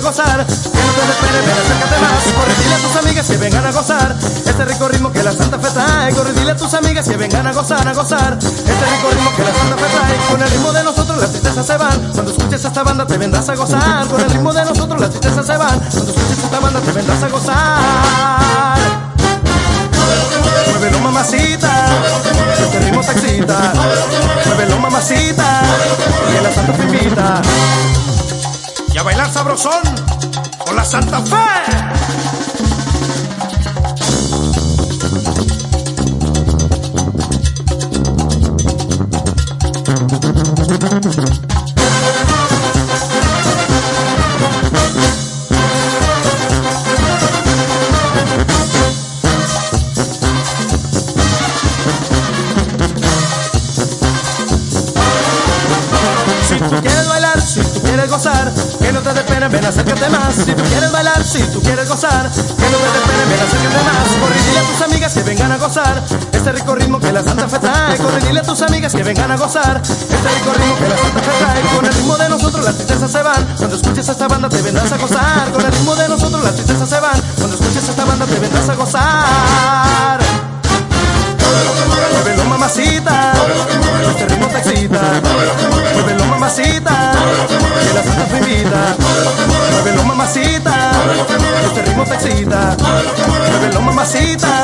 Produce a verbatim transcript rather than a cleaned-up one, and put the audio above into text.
gozar, que no te desesperes, ven, acércate más. Corre, dile a tus amigas que vengan a gozar este rico ritmo que la Santa Fe trae. Corre, dile a tus amigas que vengan a gozar, a gozar este rico ritmo que la Santa Fe trae. Con el ritmo de nosotros las tristezas se van. Cuando escuches esta banda te vendrás a gozar. Con el ritmo de nosotros las tristezas se van. Cuando escuches esta banda te vendrás a gozar. Muévelo, mamacita, este ritmo te excita. Muévelo, mamacita, que la Santa Fe invita. Y a bailar sabrosón con la Santa Fe. Si tú quieres bailar, si tú quieres gozar, que no te dé pena, ven, acércate más. Si tú quieres bailar, si tú quieres gozar, que no te dé pena, ven, acércate más. Corre, dile a tus amigas que vengan a gozar este rico ritmo que la Santa Fe trae. Corre, dile a tus amigas que vengan a gozar este rico ritmo que la Santa Fe trae. Con el ritmo de nosotros las tristezas se van. Cuando escuches esta banda te vendrás a gozar. Con el ritmo de nosotros las tristezas se van. Cuando escuches esta banda te vendrás a gozar. Muévelo, mamacita, este ritmo te excita. Muévelo, mamacita, que la Santa Fe invita. Muévelo, mamacita, este ritmo te excita. Muévelo, mamacita,